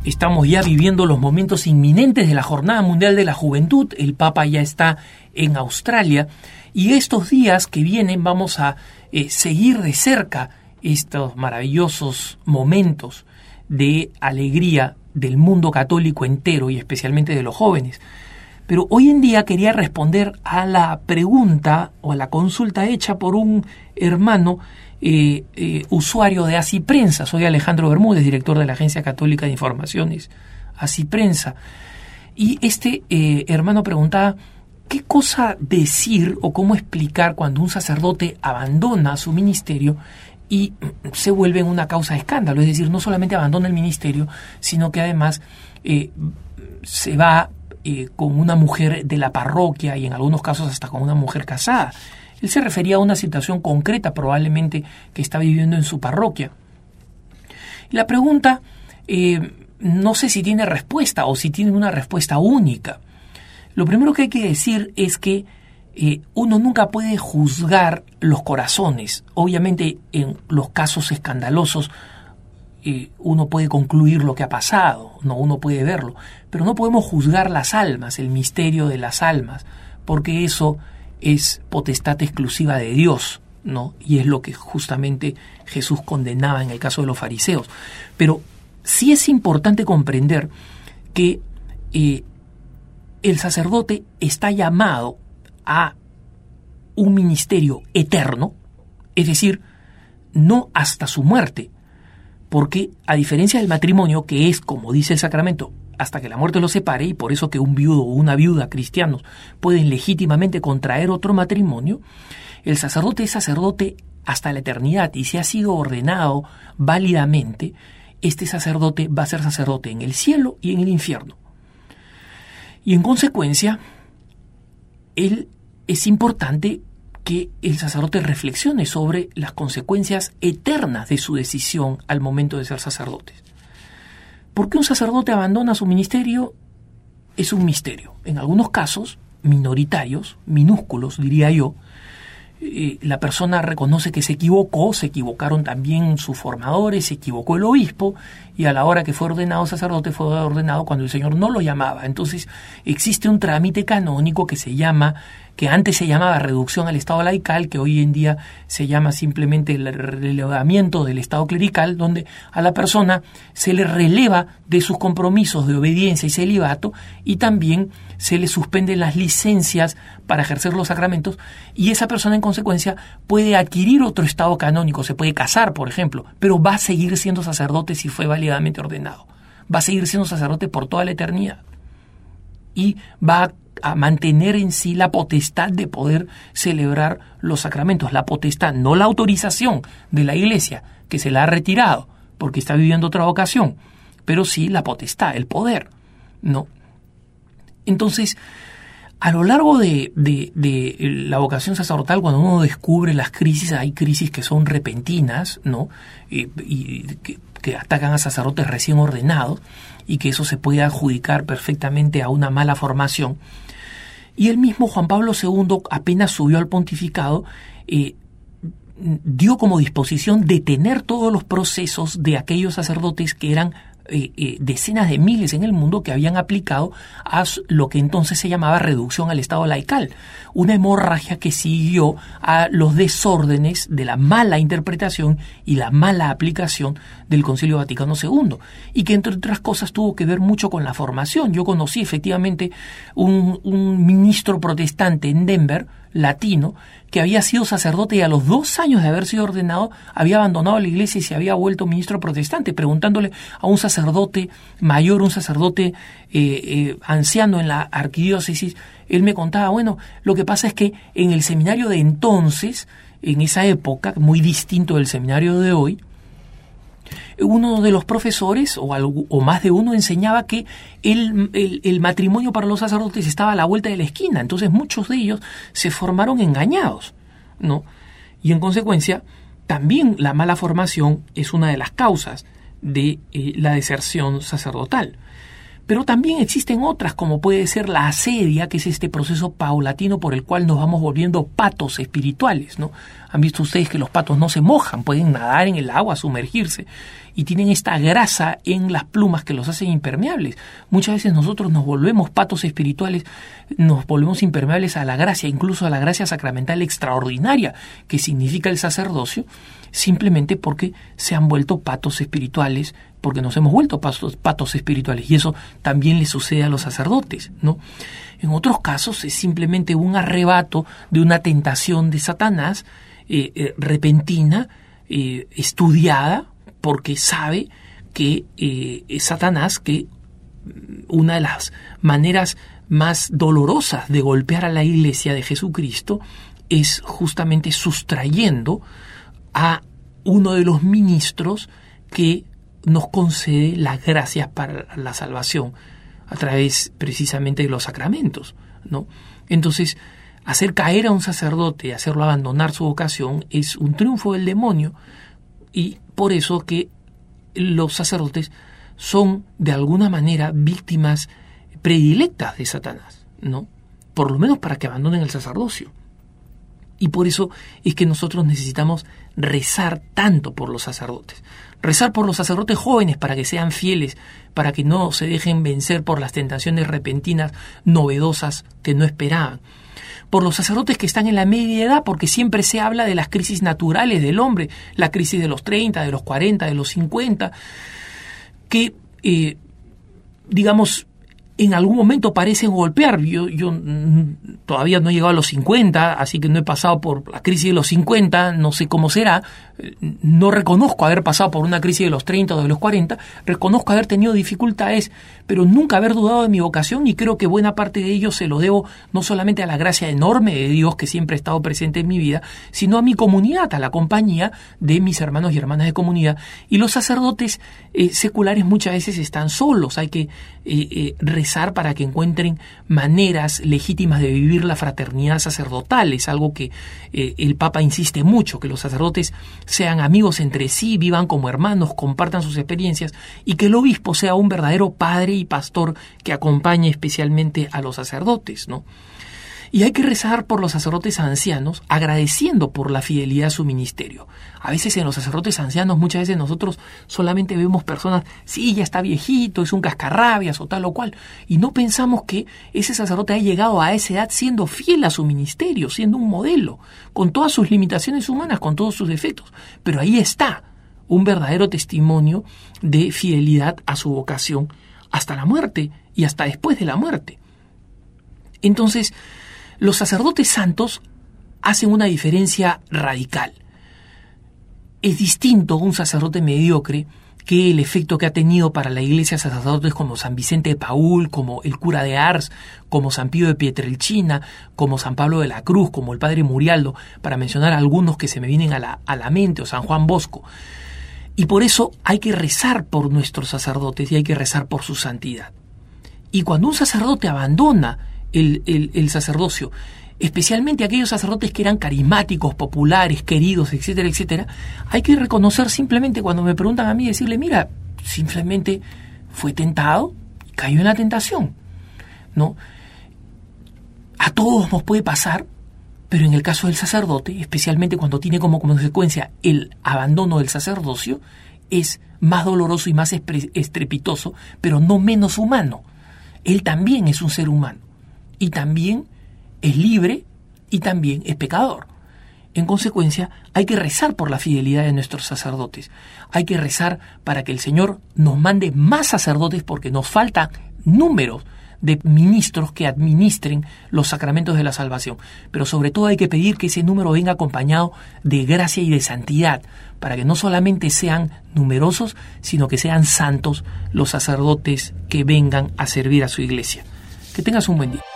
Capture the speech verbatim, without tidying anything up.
estamos ya viviendo los momentos inminentes de la Jornada Mundial de la Juventud. El Papa ya está en Australia y estos días que vienen vamos a eh, seguir de cerca estos maravillosos momentos de alegría del mundo católico entero y especialmente de los jóvenes. Pero hoy en día quería responder a la pregunta o a la consulta hecha por un hermano eh, eh, usuario de Así Prensa. Soy Alejandro Bermúdez, director de la Agencia Católica de Informaciones Así Prensa. Y este eh, hermano preguntaba qué cosa decir o cómo explicar cuando un sacerdote abandona su ministerio y se vuelve en una causa de escándalo. Es decir, no solamente abandona el ministerio, sino que además eh, se va Eh, con una mujer de la parroquia y en algunos casos hasta con una mujer casada. Él se refería a una situación concreta probablemente que está viviendo en su parroquia. La pregunta eh, no sé si tiene respuesta o si tiene una respuesta única. Lo primero que hay que decir es que eh, uno nunca puede juzgar los corazones. Obviamente en los casos escandalosos Eh, uno puede concluir lo que ha pasado, no, uno puede verlo, pero no podemos juzgar las almas, el misterio de las almas, porque eso es potestad exclusiva de Dios, ¿no? Y es lo que justamente Jesús condenaba en el caso de los fariseos. Pero sí es importante comprender que eh, el sacerdote está llamado a un ministerio eterno, es decir, no hasta su muerte, porque a diferencia del matrimonio, que es, como dice el sacramento, hasta que la muerte los separe, y por eso que un viudo o una viuda cristianos pueden legítimamente contraer otro matrimonio, el sacerdote es sacerdote hasta la eternidad, y si ha sido ordenado válidamente, este sacerdote va a ser sacerdote en el cielo y en el infierno. Y en consecuencia, él es importante que el sacerdote reflexione sobre las consecuencias eternas de su decisión al momento de ser sacerdote. ¿Por qué un sacerdote abandona su ministerio? Es un misterio. En algunos casos, minoritarios, minúsculos, diría yo, eh, la persona reconoce que se equivocó, se equivocaron también sus formadores, se equivocó el obispo, y a la hora que fue ordenado sacerdote, fue ordenado cuando el Señor no lo llamaba. Entonces, existe un trámite canónico que se llama que antes se llamaba reducción al estado laical, que hoy en día se llama simplemente el relevamiento del estado clerical, donde a la persona se le releva de sus compromisos de obediencia y celibato, y también se le suspenden las licencias para ejercer los sacramentos, y esa persona en consecuencia puede adquirir otro estado canónico, se puede casar, por ejemplo, pero va a seguir siendo sacerdote si fue válidamente ordenado, va a seguir siendo sacerdote por toda la eternidad, y va a a mantener en sí la potestad de poder celebrar los sacramentos, la potestad, no la autorización de la Iglesia, que se la ha retirado porque está viviendo otra vocación, pero sí la potestad, el poder, ¿no? Entonces, a lo largo de, de, de la vocación sacerdotal, cuando uno descubre las crisis, hay crisis que son repentinas, ¿no? Y, y que, que atacan a sacerdotes recién ordenados, y que eso se puede adjudicar perfectamente a una mala formación. Y el mismo Juan Pablo segundo, apenas subió al pontificado, eh, dio como disposición detener todos los procesos de aquellos sacerdotes que eran eh, eh, decenas de miles en el mundo que habían aplicado a lo que entonces se llamaba reducción al estado laical, una hemorragia que siguió a los desórdenes de la mala interpretación y la mala aplicación del Concilio Vaticano segundo, y que entre otras cosas tuvo que ver mucho con la formación. Yo conocí efectivamente un, un ministro protestante en Denver, latino, que había sido sacerdote y a los dos años de haber sido ordenado había abandonado la iglesia y se había vuelto ministro protestante, preguntándole a un sacerdote mayor, un sacerdote eh, eh, anciano en la arquidiócesis. Él me contaba, bueno, lo que pasa es que en el seminario de entonces, en esa época, muy distinto del seminario de hoy, uno de los profesores, o, algo, o más de uno, enseñaba que el, el, el matrimonio para los sacerdotes estaba a la vuelta de la esquina. Entonces muchos de ellos se formaron engañados, ¿no? Y en consecuencia, también la mala formación es una de las causas de eh, la deserción sacerdotal. Pero también existen otras, como puede ser la asedia, que es este proceso paulatino por el cual nos vamos volviendo patos espirituales, ¿no? Han visto ustedes que los patos no se mojan, pueden nadar en el agua, sumergirse, y tienen esta grasa en las plumas que los hacen impermeables. Muchas veces nosotros nos volvemos patos espirituales, nos volvemos impermeables a la gracia, incluso a la gracia sacramental extraordinaria que significa el sacerdocio, simplemente porque se han vuelto patos espirituales, porque nos hemos vuelto patos, patos espirituales, y eso también le sucede a los sacerdotes, ¿no? En otros casos es simplemente un arrebato de una tentación de Satanás eh, eh, repentina, eh, estudiada, porque sabe que eh, es Satanás, que una de las maneras más dolorosas de golpear a la Iglesia de Jesucristo es justamente sustrayendo a uno de los ministros que nos concede las gracias para la salvación a través precisamente de los sacramentos, ¿no? Entonces, hacer caer a un sacerdote, hacerlo abandonar su vocación, es un triunfo del demonio, y por eso que los sacerdotes son de alguna manera víctimas predilectas de Satanás, ¿no? Por lo menos para que abandonen el sacerdocio. Y por eso es que nosotros necesitamos rezar tanto por los sacerdotes. Rezar por los sacerdotes jóvenes para que sean fieles, para que no se dejen vencer por las tentaciones repentinas, novedosas que no esperaban. Por los sacerdotes que están en la media edad, porque siempre se habla de las crisis naturales del hombre, la crisis de los treinta, de los cuarenta, de los cincuenta, que, eh, digamos, en algún momento parecen golpear. Yo, yo mm, todavía no he llegado a los cincuenta, así que no he pasado por la crisis de los cincuenta, no sé cómo será. No reconozco haber pasado por una crisis de los treinta o de los cuarenta, reconozco haber tenido dificultades, pero nunca haber dudado de mi vocación, y creo que buena parte de ello se lo debo no solamente a la gracia enorme de Dios que siempre ha estado presente en mi vida, sino a mi comunidad, a la compañía de mis hermanos y hermanas de comunidad. Y los sacerdotes eh, seculares muchas veces están solos, hay que eh, eh, rezar para que encuentren maneras legítimas de vivir la fraternidad sacerdotal. Es algo que eh, el Papa insiste mucho, que los sacerdotes sean amigos entre sí, vivan como hermanos, compartan sus experiencias, y que el obispo sea un verdadero padre y pastor que acompañe especialmente a los sacerdotes, ¿no? Y hay que rezar por los sacerdotes ancianos, agradeciendo por la fidelidad a su ministerio. A veces en los sacerdotes ancianos, muchas veces nosotros solamente vemos personas, sí, ya está viejito, es un cascarrabias o tal o cual, y no pensamos que ese sacerdote ha llegado a esa edad siendo fiel a su ministerio, siendo un modelo, con todas sus limitaciones humanas, con todos sus defectos, pero ahí está un verdadero testimonio de fidelidad a su vocación hasta la muerte y hasta después de la muerte. Entonces, los sacerdotes santos hacen una diferencia radical. Es distinto un sacerdote mediocre que el efecto que ha tenido para la Iglesia sacerdotes como San Vicente de Paúl, como el cura de Ars, como San Pío de Pietrelcina, como San Pablo de la Cruz, como el padre Murialdo, para mencionar algunos que se me vienen a la, a la mente, o San Juan Bosco. Y por eso hay que rezar por nuestros sacerdotes y hay que rezar por su santidad. Y cuando un sacerdote abandona el, el, el sacerdocio, especialmente aquellos sacerdotes que eran carismáticos, populares, queridos, etcétera, etcétera, hay que reconocer simplemente, cuando me preguntan a mí, decirle, mira, simplemente fue tentado y cayó en la tentación, ¿no? A todos nos puede pasar, pero en el caso del sacerdote, especialmente cuando tiene como consecuencia el abandono del sacerdocio, es más doloroso y más estrepitoso, pero no menos humano. Él también es un ser humano, y también es libre, y también es pecador. En consecuencia, hay que rezar por la fidelidad de nuestros sacerdotes. Hay que rezar para que el Señor nos mande más sacerdotes, porque nos faltan números de ministros que administren los sacramentos de la salvación. Pero sobre todo hay que pedir que ese número venga acompañado de gracia y de santidad, para que no solamente sean numerosos, sino que sean santos los sacerdotes que vengan a servir a su iglesia. Que tengas un buen día.